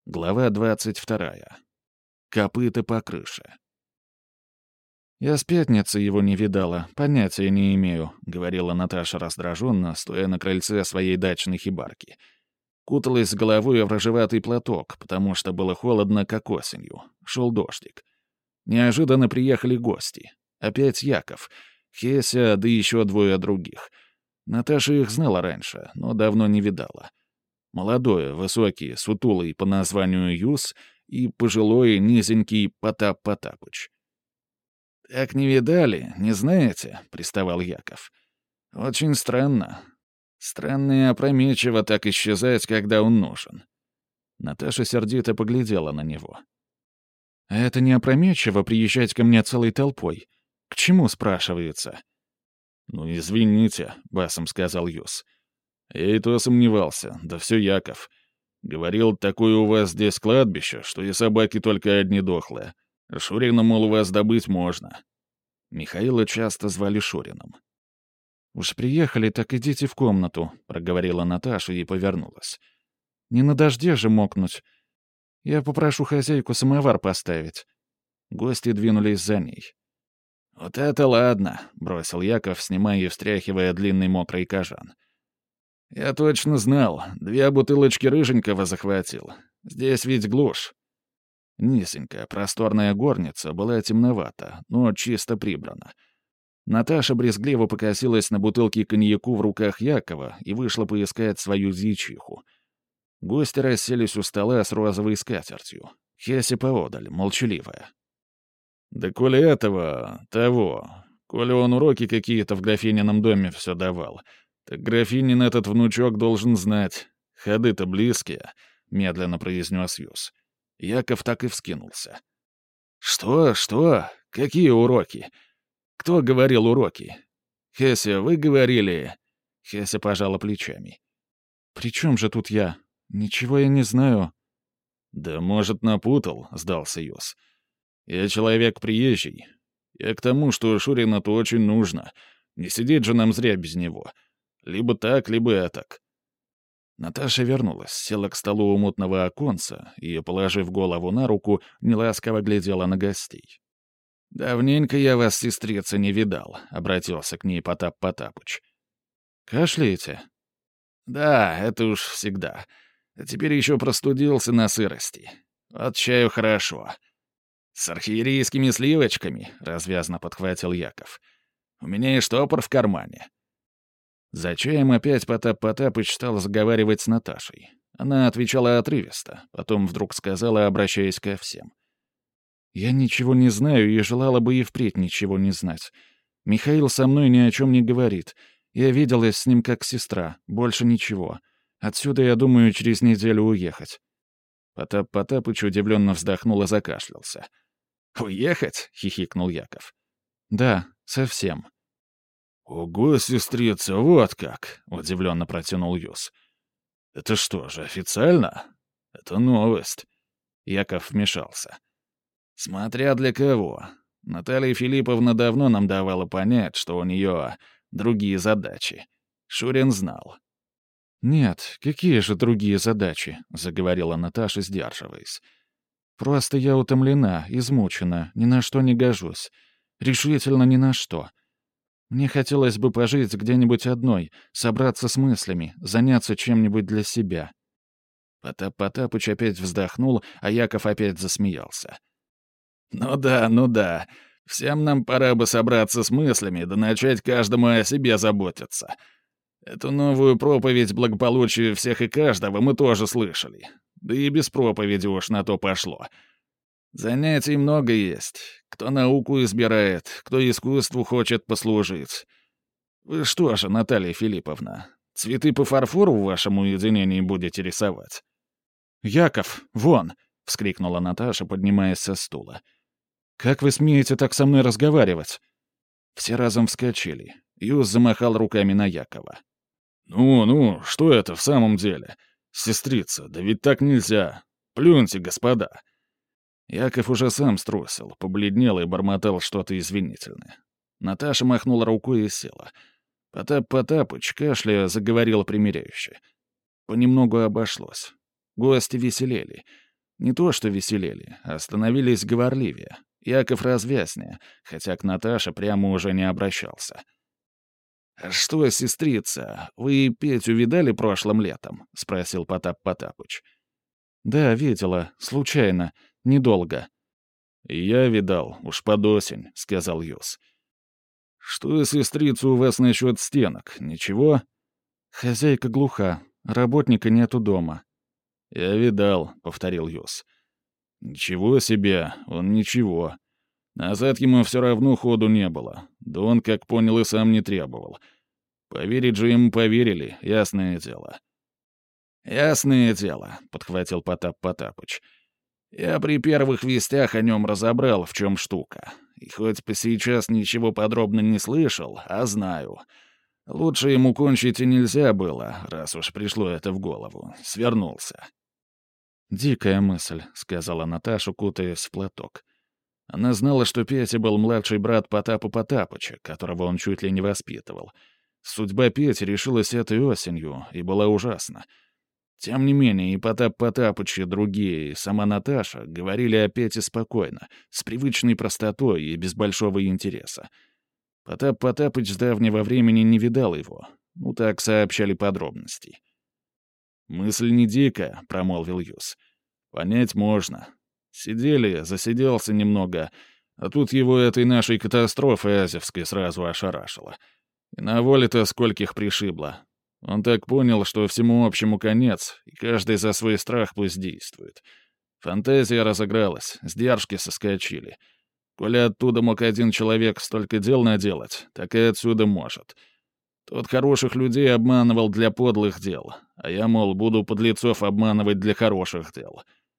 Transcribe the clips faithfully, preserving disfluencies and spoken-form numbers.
Глава двадцать вторая. Копыта по крыше. «Я с пятницы его не видала, понятия не имею», — говорила Наташа раздраженно, стоя на крыльце своей дачной хибарки. Куталась с головой в рыжеватый платок, потому что было холодно, как осенью. Шел дождик. Неожиданно приехали гости. Опять Яков, Хеся, да еще двое других. Наташа их знала раньше, но давно не видала. Молодой, высокий, сутулый по названию Юс и пожилой, низенький Потап Потапыч. «Так не видали, не знаете?» — приставал Яков. «Очень странно. Странно и опрометчиво так исчезать, когда он нужен». Наташа сердито поглядела на него. «А это не опрометчиво приезжать ко мне целой толпой? К чему, спрашивается?» «Ну, извините», — басом сказал Юс. «Я и то сомневался, да все Яков. Говорил, такое у вас здесь кладбище, что и собаки только одни дохлые. Шурина, мол, у вас добыть можно». Михаила часто звали Шурином. «Уж приехали, так идите в комнату», — проговорила Наташа и повернулась. «Не на дожде же мокнуть. Я попрошу хозяйку самовар поставить». Гости двинулись за ней. «Вот это ладно», — бросил Яков, снимая и встряхивая длинный мокрый кожан. «Я точно знал. Две бутылочки рыженького захватил. Здесь ведь глушь». Низенькая, просторная горница была темновата, но чисто прибрана. Наташа брезгливо покосилась на бутылки коньяку в руках Якова и вышла поискать свою дьячиху. Гости расселись у стола с розовой скатертью. Хеся поодаль, молчаливая. «Да коли этого, того, коли он уроки какие-то в графинином доме все давал, так графинин этот внучок должен знать. Ходы-то близкие», — медленно произнес Юс. Яков так и вскинулся. «Что, что? Какие уроки? Кто говорил уроки? Хеся, вы говорили?» Хеся пожала плечами. «При чем же тут я? Ничего я не знаю». «Да, может, напутал», — сдался Юс. «Я человек приезжий. Я к тому, что Шурина-то очень нужно. Не сидеть же нам зря без него. Либо так, либо этак». Наташа вернулась, села к столу у мутного оконца и, положив голову на руку, неласково глядела на гостей. «Давненько я вас, сестрица, не видал», — обратился к ней Потап Потапыч. «Кашляете?» «Да, это уж всегда. А теперь еще простудился на сырости. От чаю хорошо». «С архиерейскими сливочками», — развязно подхватил Яков. «У меня и штопор в кармане». За чаем опять Потап Потапыч стал заговаривать с Наташей. Она отвечала отрывисто, потом вдруг сказала, обращаясь ко всем. «Я ничего не знаю и желала бы и впредь ничего не знать. Михаил со мной ни о чем не говорит. Я виделась с ним как сестра, больше ничего. Отсюда, я думаю, через неделю уехать». Потап Потапыч удивленно вздохнул и закашлялся. «Уехать?» — хихикнул Яков. «Да, совсем». «Ого, сестрица, вот как!» — удивленно протянул Юс. «Это что же, официально? Это новость». Яков вмешался. «Смотря для кого. Наталья Филипповна давно нам давала понять, что у нее другие задачи. Шурин знал». «Нет, какие же другие задачи?» — заговорила Наташа, сдерживаясь. «Просто я утомлена, измучена, ни на что не гожусь. Решительно ни на что. Мне хотелось бы пожить где-нибудь одной, собраться с мыслями, заняться чем-нибудь для себя». Потап Потапыч опять вздохнул, а Яков опять засмеялся. «Ну да, ну да. Всем нам пора бы собраться с мыслями, да начать каждому о себе заботиться. Эту новую проповедь благополучия всех и каждого мы тоже слышали. Да и без проповеди уж на то пошло. Занятий много есть. Кто науку избирает, кто искусству хочет послужить. Вы что же, Наталья Филипповна, цветы по фарфору в вашем уединении будете рисовать?» «Яков, вон!» — вскрикнула Наташа, поднимаясь со стула. «Как вы смеете так со мной разговаривать?» Все разом вскочили. Юс замахал руками на Якова. «Ну, ну, что это в самом деле? Сестрица, да ведь так нельзя. Плюньте, господа». Яков уже сам струсил, побледнел и бормотал что-то извинительное. Наташа махнула рукой и села. Потап Потапыч, кашляя, заговорил примиряюще. Понемногу обошлось. Гости веселели. Не то что веселели, а становились говорливее. Яков развязнее, хотя к Наташе прямо уже не обращался. «А что, сестрица, вы Петю видали прошлым летом?» — спросил Потап Потапыч. «Да, видела. Случайно. Недолго». «И я видал. Уж под осень», — сказал Юс. «Что, сестрица, у вас насчет стенок? Ничего?» «Хозяйка глуха. Работника нету дома». «Я видал», — повторил Юс. «Ничего себе, он ничего. Назад ему все равно ходу не было. Да он, как понял, и сам не требовал. Поверить же ему поверили, ясное дело». «Ясное дело», — подхватил Потап Потапыч. «Я при первых вестях о нем разобрал, в чем штука. И хоть по сейчас ничего подробно не слышал, а знаю. Лучше ему кончить и нельзя было, раз уж пришло это в голову. Свернулся». «Дикая мысль», — сказала Наташа, кутаясь в платок. Она знала, что Петя был младший брат Потапа Потапыча, которого он чуть ли не воспитывал. Судьба Пети решилась этой осенью и была ужасна. Тем не менее, и Потап Потапыч, и другие, и сама Наташа говорили о Пете спокойно, с привычной простотой и без большого интереса. Потап Потапыч с давнего времени не видал его. Ну, так сообщали подробности. «Мысль не дикая», — промолвил Юс. «Понять можно. Сидели, засиделся немного, а тут его этой нашей катастрофой азевской сразу ошарашило. И на воле-то скольких пришибло. Он так понял, что всему общему конец, и каждый за свой страх пусть действует. Фантазия разыгралась, сдержки соскочили. Коли оттуда мог один человек столько дел наделать, так и отсюда может. Тот хороших людей обманывал для подлых дел, а я, мол, буду подлецов обманывать для хороших дел».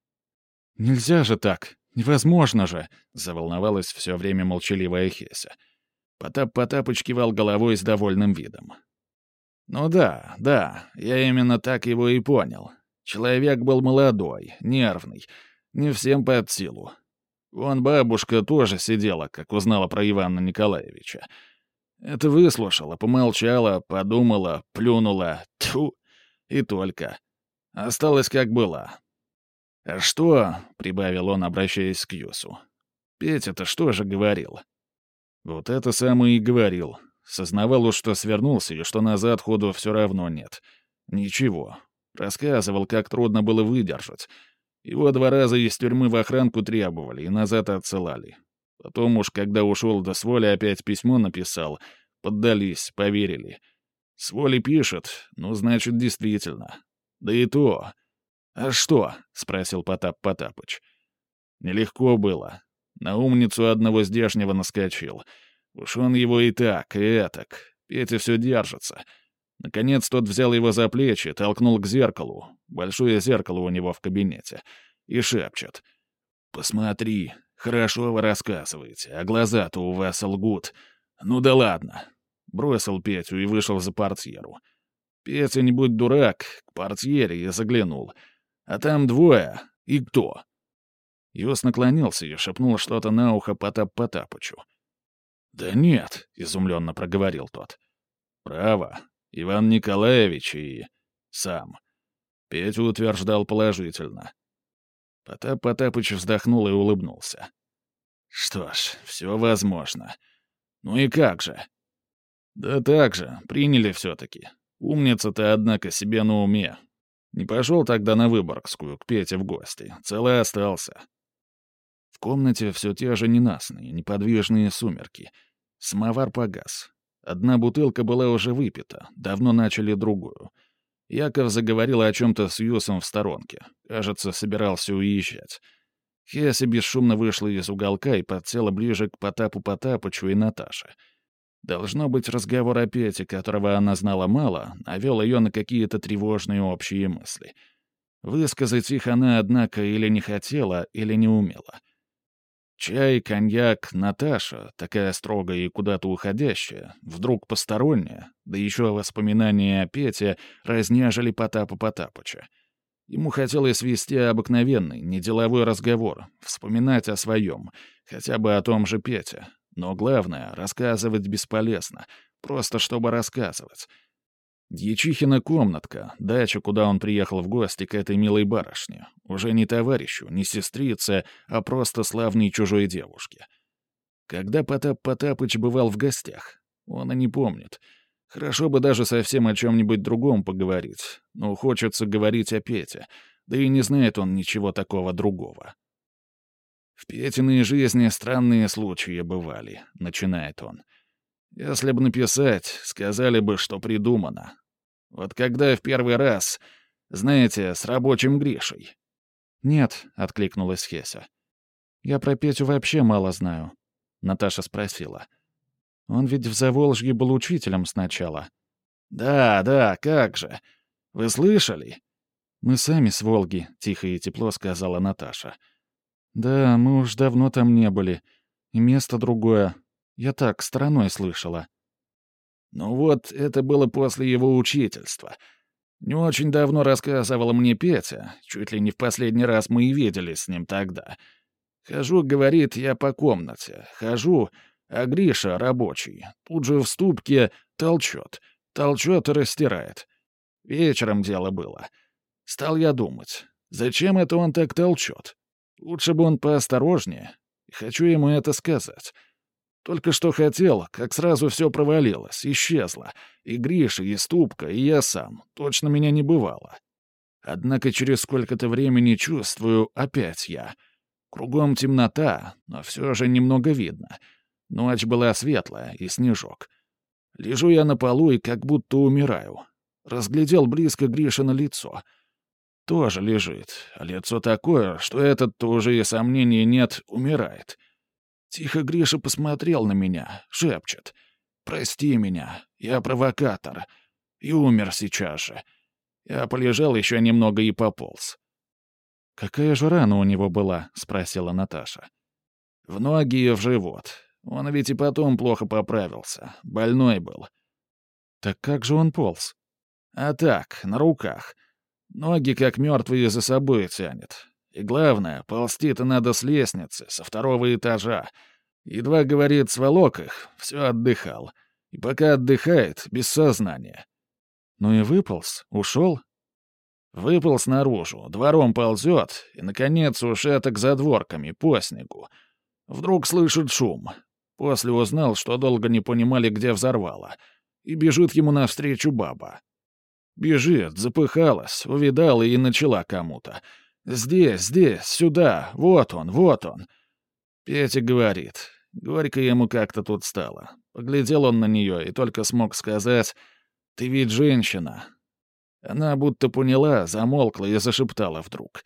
«Нельзя же так! Невозможно же!» — заволновалась все время молчаливая Хеся. Потап Потапыч кивал головой с довольным видом. «Ну да, да, я именно так его и понял. Человек был молодой, нервный, не всем под силу. Вон бабушка тоже сидела, как узнала про Ивана Николаевича. Это выслушала, помолчала, подумала, плюнула, тьфу, и только. Осталось как была. А что, — прибавил он, обращаясь к Юсу, — Петя-то что же говорил? Вот это самое и говорил. Сознавал уж, что свернулся, и что назад ходу все равно нет. Ничего. Рассказывал, как трудно было выдержать. Его два раза из тюрьмы в охранку требовали и назад отсылали. Потом уж, когда ушел до Своли, опять письмо написал. Поддались, поверили. С Воли пишет, ну, значит, действительно. Да и то. «А что?» — спросил Потап Потапыч. «Нелегко было. На умницу одного здешнего наскочил. Уж он его и так, и этак. Петя все держится. Наконец тот взял его за плечи, толкнул к зеркалу. Большое зеркало у него в кабинете. И шепчет. «Посмотри, хорошо вы рассказываете, а глаза-то у вас лгут. Ну да ладно». Бросил Петю и вышел за портьеру. Петя, не будь дурак, к портьере и заглянул. А там двое. И кто? Юс наклонился и шепнул что-то на ухо Потап Потапычу. «Да нет», — изумленно проговорил тот. «Право, Иван Николаевич и... сам». Петя утверждал положительно. Потап Потапыч вздохнул и улыбнулся. «Что ж, все возможно. Ну и как же?» «Да так же, приняли все-таки. Умница-то, однако, себе на уме. Не пошел тогда на Выборгскую, к Пете в гости. Целый остался». В комнате все те же ненастные, неподвижные сумерки. Самовар погас. Одна бутылка была уже выпита, давно начали другую. Яков заговорил о чем-то с Юсом в сторонке. Кажется, собирался уезжать. Хеся бесшумно вышла из уголка и подсела ближе к Потапу Потапычу и Наташе. Должно быть, разговор о Пете, которого она знала мало, навел ее на какие-то тревожные общие мысли. Высказать их она, однако, или не хотела, или не умела. Чай, коньяк, Наташа, такая строгая и куда-то уходящая, вдруг посторонняя, да еще воспоминания о Пете разнежили Потапа Потапыча. Ему хотелось вести обыкновенный, неделовой разговор, вспоминать о своем, хотя бы о том же Пете. Но главное — рассказывать бесполезно, просто чтобы рассказывать. Дьячихина комнатка, дача, куда он приехал в гости к этой милой барышне. Уже не товарищу, не сестрице, а просто славной чужой девушке. Когда Потап Потапыч бывал в гостях? Он и не помнит. Хорошо бы даже совсем о чем-нибудь другом поговорить, но хочется говорить о Пете, да и не знает он ничего такого другого. «В Петиной жизни странные случаи бывали», — начинает он. «Если б написать, сказали бы, что придумано. Вот когда в первый раз, знаете, с рабочим Гришей». «Нет», — откликнулась Хеся. «Я про Петю вообще мало знаю». Наташа спросила. «Он ведь в Заволжье был учителем сначала». «Да, да, как же. Вы слышали?» «Мы сами с Волги», — тихо и тепло сказала Наташа. «Да, мы уж давно там не были. И место другое. Я так, стороной слышала». «Ну вот, это было после его учительства. Не очень давно рассказывала мне Петя, чуть ли не в последний раз мы и виделись с ним тогда. Хожу, говорит, я по комнате. Хожу, а Гриша, рабочий, тут же в ступке толчет. Толчет и растирает. Вечером дело было. Стал я думать, зачем это он так толчет? Лучше бы он поосторожнее. Хочу ему это сказать. Только что хотел, как сразу все провалилось, исчезло. И Гриша, и ступка, и я сам. Точно меня не бывало. Однако через сколько-то времени чувствую, опять я. Кругом темнота, но все же немного видно. Ночь была светлая, и снежок. Лежу я на полу и как будто умираю. Разглядел близко Гришино лицо. Тоже лежит, а лицо такое, что этот-то уже и сомнений нет, умирает. Тихо Гриша посмотрел на меня, шепчет. «Прости меня, я провокатор». И умер сейчас же. Я полежал еще немного и пополз. «Какая же рана у него была?» — спросила Наташа. «В ноги и в живот. Он ведь и потом плохо поправился. Больной был». «Так как же он полз?» «А так, на руках. Ноги, как мертвые, за собой тянет. И главное, ползти-то надо с лестницы, со второго этажа. Едва, говорит, сволок их, все отдыхал. И пока отдыхает, без сознания». «Ну и выполз? Ушел?» Выполз наружу, двором ползет, и, наконец, уж этак за дворками, по снегу. Вдруг слышит шум. После узнал, что долго не понимали, где взорвало. И бежит ему навстречу баба. Бежит, запыхалась, увидала и начала кому-то. «Здесь, здесь, сюда, вот он, вот он». Петя говорит. Горько ему как-то тут стало. Поглядел он на нее и только смог сказать: «Ты ведь женщина». Она будто поняла, замолкла и зашептала вдруг: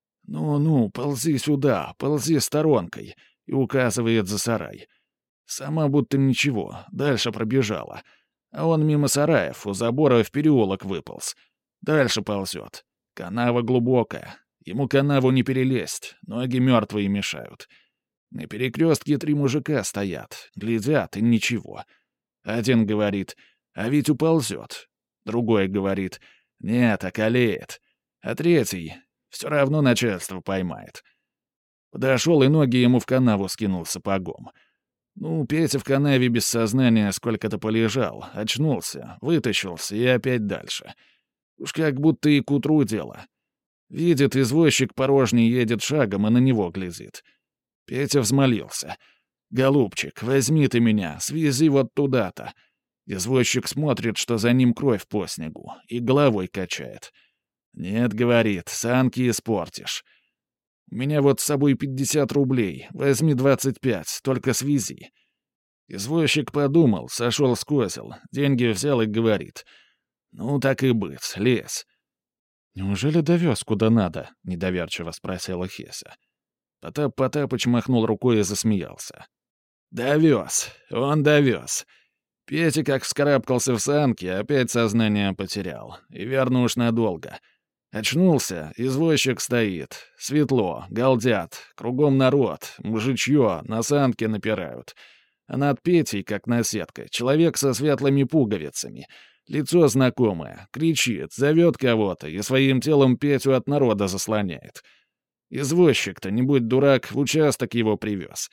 «Ну-ну, ползи сюда, ползи сторонкой», и указывает за сарай. Сама будто ничего, дальше пробежала. А он мимо сараев, у забора в переулок выполз. Дальше ползет. Канава глубокая. Ему канаву не перелезть, ноги мертвые мешают. На перекрестке три мужика стоят, глядят и ничего. Один говорит: «А ведь уползет». Другой говорит: «Нет, околеет». А третий: «Все равно начальство поймает». Подошел и ноги ему в канаву скинул сапогом. Ну, Петя в канаве без сознания сколько-то полежал, очнулся, вытащился и опять дальше. Уж как будто и к утру дело. Видит, извозчик порожний едет шагом и на него глядит. Петя взмолился: «Голубчик, возьми ты меня, свези вот туда-то». Извозчик смотрит, что за ним кровь по снегу, и головой качает. «Нет, — говорит, — санки испортишь. У меня вот с собой пятьдесят рублей, возьми двадцать пять, только свези». Извозчик подумал, сошел с козел, деньги взял и говорит: «Ну, так и быть, лезь». «Неужели довез куда надо?» — недоверчиво спросила Хеся. Потап Потапыч махнул рукой и засмеялся. «Довез, он довез». Петя, как вскарабкался в санки, опять сознание потерял. И верно уж надолго. Очнулся, извозчик стоит. Светло, галдят, кругом народ, мужичье, на санки напирают. А над Петей, как наседка, человек со светлыми пуговицами. Лицо знакомое, кричит, зовет кого-то и своим телом Петю от народа заслоняет. Извозчик-то, не будь дурак, в участок его привез.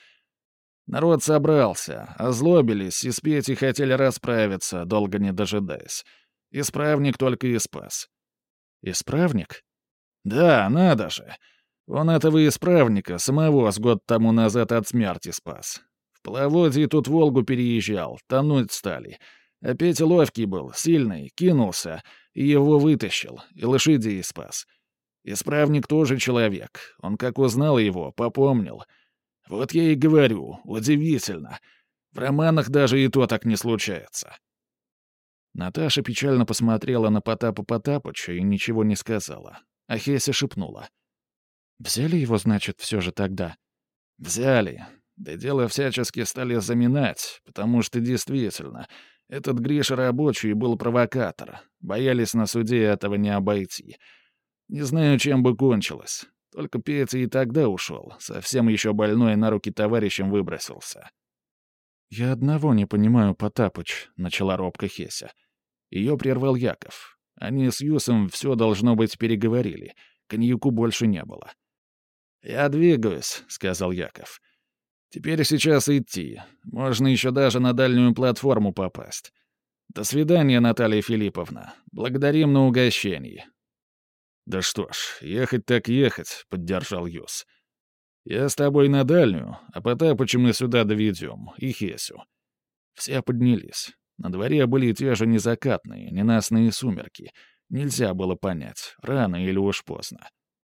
Народ собрался, озлобились и с Петей хотели расправиться, долго не дожидаясь. Исправник только и спас». «Исправник?» «Да, надо же. Он этого исправника самого с год тому назад от смерти спас. В половодье тут Волгу переезжал, тонуть стали. А Петя ловкий был, сильный, кинулся, и его вытащил, и лошадей спас. Исправник тоже человек. Он как узнал его, попомнил. Вот я и говорю, удивительно. В романах даже и то так не случается». Наташа печально посмотрела на Потапа Потапыча и ничего не сказала. А Хеся шепнула. «Взяли его, значит, все же тогда?» «Взяли. Да дело всячески стали заминать, потому что действительно, этот Гриша рабочий был провокатор. Боялись на суде этого не обойти. Не знаю, чем бы кончилось. Только Петя и тогда ушел, совсем еще больной на руки товарищам выбросился». «Я одного не понимаю, Потапыч», — начала робко Хеся. Ее прервал Яков. Они с Юсом все, должно быть, переговорили. Коньяку больше не было. «Я двигаюсь», — сказал Яков. «Теперь сейчас идти. Можно еще даже на дальнюю платформу попасть. До свидания, Наталья Филипповна. Благодарим на угощение». «Да что ж, ехать так ехать», — поддержал Юс. «Я с тобой на дальнюю, а Потапыча мы сюда доведем, и Хесю». Все поднялись. На дворе были те же незакатные, ненастные сумерки. Нельзя было понять, рано или уж поздно.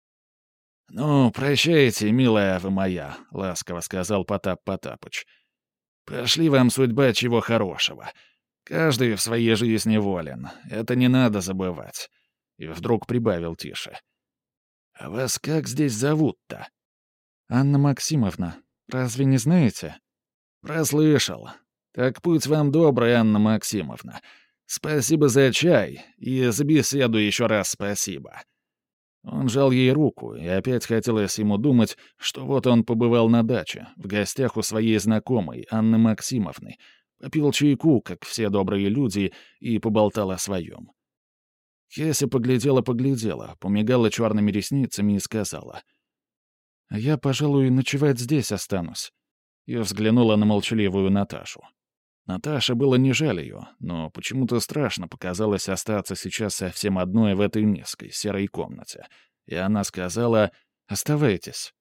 «Ну, прощайте, милая вы моя», — ласково сказал Потап Потапыч. «Пошли вам судьба чего хорошего. Каждый в своей жизни волен. Это не надо забывать». И вдруг прибавил тише. «А вас как здесь зовут-то?» «Анна Максимовна. Разве не знаете?» «Прослышал. Так путь вам добрый, Анна Максимовна. Спасибо за чай, и за беседу еще раз спасибо». Он жал ей руку, и опять хотелось ему думать, что вот он побывал на даче, в гостях у своей знакомой, Анны Максимовны, попил чайку, как все добрые люди, и поболтал о своем. Хеся поглядела-поглядела, помигала черными ресницами и сказала: «А я, пожалуй, ночевать здесь останусь». И взглянула на молчаливую Наташу. Наташе было не жаль ее, но почему-то страшно показалось остаться сейчас совсем одной в этой низкой, серой комнате. И она сказала: «Оставайтесь».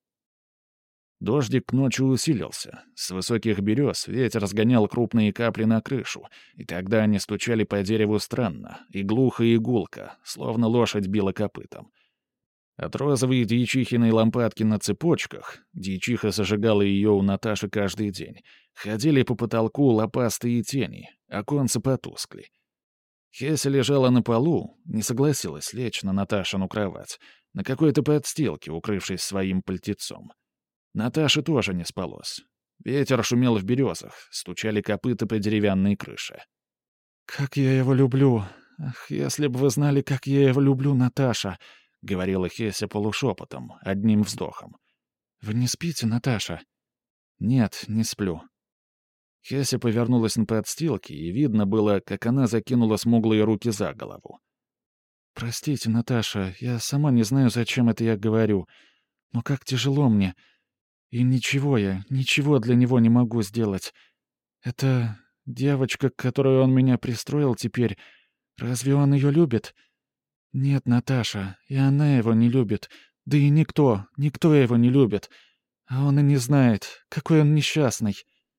Дождик к ночи усилился. С высоких берез ветер разгонял крупные капли на крышу, и тогда они стучали по дереву странно, и глухо, и гулко, словно лошадь била копытом. От розовой дьячихиной лампадки на цепочках — дьячиха зажигала ее у Наташи каждый день — ходили по потолку лопастые тени, оконца потускли. Хеся лежала на полу, не согласилась лечь на Наташину кровать, на какой-то подстилке, укрывшись своим пальтецом. Наташе тоже не спалось. Ветер шумел в березах, стучали копыта по деревянной крыше. «Как я его люблю! Ах, если бы вы знали, как я его люблю, Наташа!» — говорила Хеся полушепотом, одним вздохом. «Вы не спите, Наташа?» «Нет, не сплю». Хеся повернулась на подстилке, и видно было, как она закинула смуглые руки за голову. «Простите, Наташа, я сама не знаю, зачем это я говорю, но как тяжело мне. И ничего я, ничего для него не могу сделать. Это девочка, к которой он меня пристроил теперь, разве он ее любит? Нет, Наташа, и она его не любит. Да и никто, никто его не любит. А он и не знает, какой он несчастный».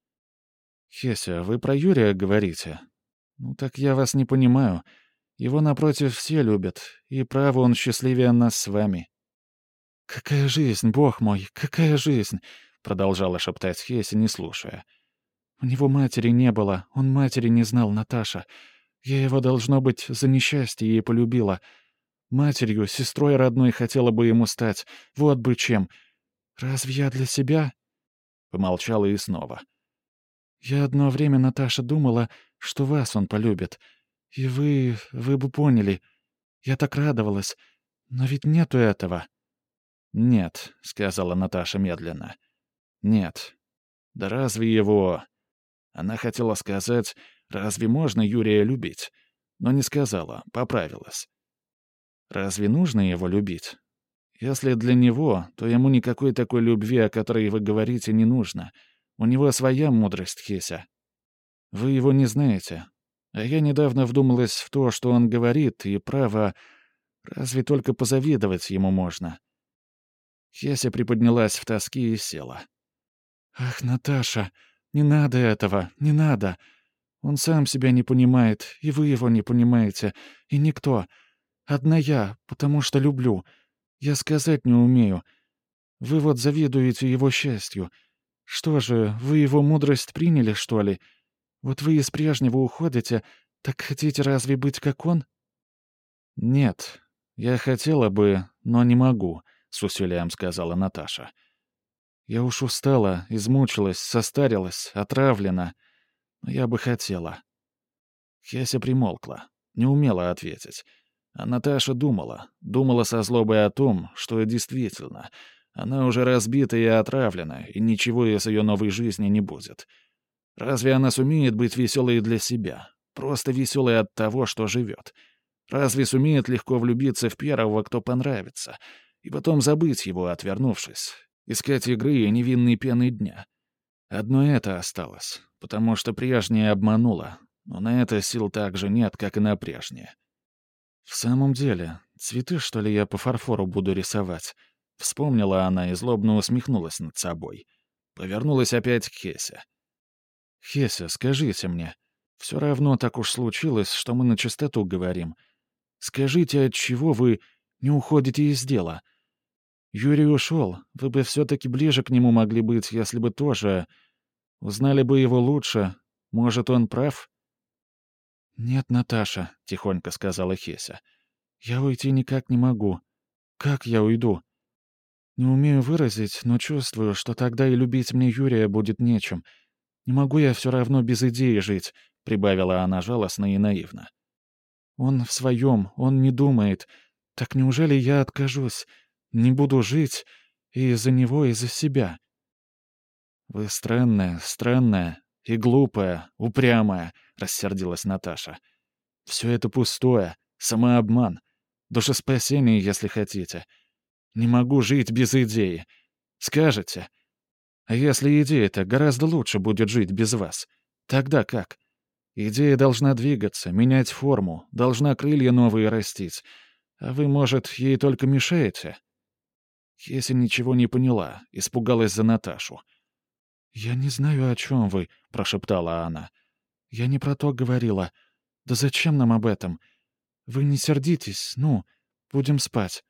«Хеся, вы про Юрия говорите? Ну так я вас не понимаю. Его, напротив, все любят, и право он счастливее нас с вами». «Какая жизнь, бог мой, какая жизнь!» — продолжала шептать Хеся, не слушая. «У него матери не было, он матери не знал, Наташа. Я его, должно быть, за несчастье ей полюбила. Матерью, сестрой родной хотела бы ему стать, вот бы чем. Разве я для себя?» Помолчала и снова. «Я одно время, Наташа, думала, что вас он полюбит. И вы... вы бы поняли. Я так радовалась. Но ведь нету этого». «Нет», — сказала Наташа медленно. «Нет. Да разве его...» Она хотела сказать, разве можно Юрия любить? Но не сказала, поправилась. «Разве нужно его любить? Если для него, то ему никакой такой любви, о которой вы говорите, не нужно. У него своя мудрость, Хеся. Вы его не знаете. А я недавно вдумалась в то, что он говорит, и право, разве только позавидовать ему можно. Хеся приподнялась в тоске и села. «Ах, Наташа, не надо этого, не надо. Он сам себя не понимает, и вы его не понимаете, и никто. Одна я, потому что люблю. Я сказать не умею. Вы вот завидуете его счастью. Что же, вы его мудрость приняли, что ли? Вот вы из прежнего уходите, так хотите разве быть как он?» «Нет, я хотела бы, но не могу», — с усилием сказала Наташа. «Я уж устала, измучилась, состарилась, отравлена. Но я бы хотела». Хеся примолкла, не умела ответить. А Наташа думала, думала со злобой о том, что действительно, она уже разбита и отравлена, и ничего из ее новой жизни не будет. Разве она сумеет быть веселой для себя, просто веселой от того, что живет? Разве сумеет легко влюбиться в первого, кто понравится, и потом забыть его, отвернувшись, искать игры и невинной пены дня? Одно это осталось, потому что прежнее обмануло, но на это сил так же нет, как и на прежнее. «В самом деле, цветы, что ли, я по фарфору буду рисовать?» Вспомнила она и злобно усмехнулась над собой. Повернулась опять к Хесе. «Хеся, скажите мне, все равно так уж случилось, что мы на чистоту говорим. Скажите, отчего вы не уходите из дела? Юрий ушел, вы бы все-таки ближе к нему могли быть, если бы тоже... Узнали бы его лучше. Может, он прав?» «Нет, Наташа», — тихонько сказала Хеся. «Я уйти никак не могу. Как я уйду? Не умею выразить, но чувствую, что тогда и любить мне Юрия будет нечем. Не могу я все равно без идеи жить», — прибавила она жалостно и наивно. «Он в своем, он не думает. Так неужели я откажусь? Не буду жить и из-за него, и из-за себя?» «Вы странная, странная и глупая, упрямая», — рассердилась Наташа. «Все это пустое, самообман, душеспасение, если хотите. Не могу жить без идеи. Скажете? А если идея-то гораздо лучше будет жить без вас? Тогда как? Идея должна двигаться, менять форму, должна крылья новые растить. А вы, может, ей только мешаете?» Хеся ничего не поняла, испугалась за Наташу. «Я не знаю, о чем вы», — прошептала она. «Я не про то говорила. Да зачем нам об этом? Вы не сердитесь, ну, будем спать».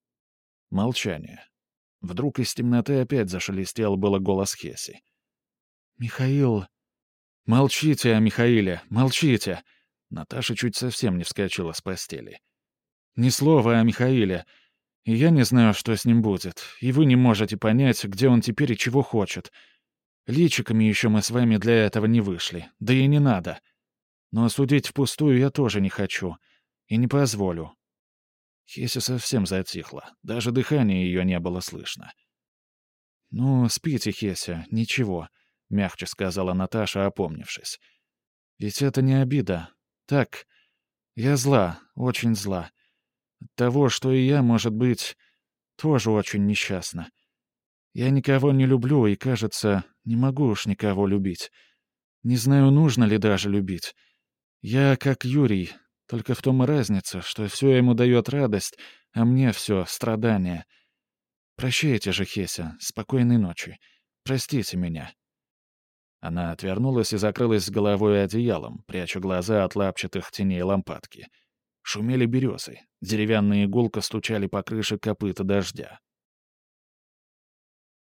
Молчание. Вдруг из темноты опять зашелестел было голос Хеси. «Михаил...» «Молчите о Михаиле, молчите!» Наташа чуть совсем не вскочила с постели. «Ни слова о Михаиле. И я не знаю, что с ним будет, и вы не можете понять, где он теперь и чего хочет. Личиками еще мы с вами для этого не вышли, да и не надо. Но судить впустую я тоже не хочу. И не позволю». Хеся совсем затихла, даже дыхания ее не было слышно. «Ну, спите, Хеся, ничего», — мягче сказала Наташа, опомнившись. «Ведь это не обида. Так, я зла, очень зла. От того, что и я, может быть, тоже очень несчастна. Я никого не люблю и, кажется, не могу уж никого любить. Не знаю, нужно ли даже любить. Я как Юрий, только в том и разница, что все ему дает радость, а мне все — страдания. Прощайте же, Хеся, спокойной ночи. Простите меня». Она отвернулась и закрылась с головой одеялом, пряча глаза от лапчатых теней лампадки. Шумели березы, деревянные гулко стучали по крыше копыта дождя.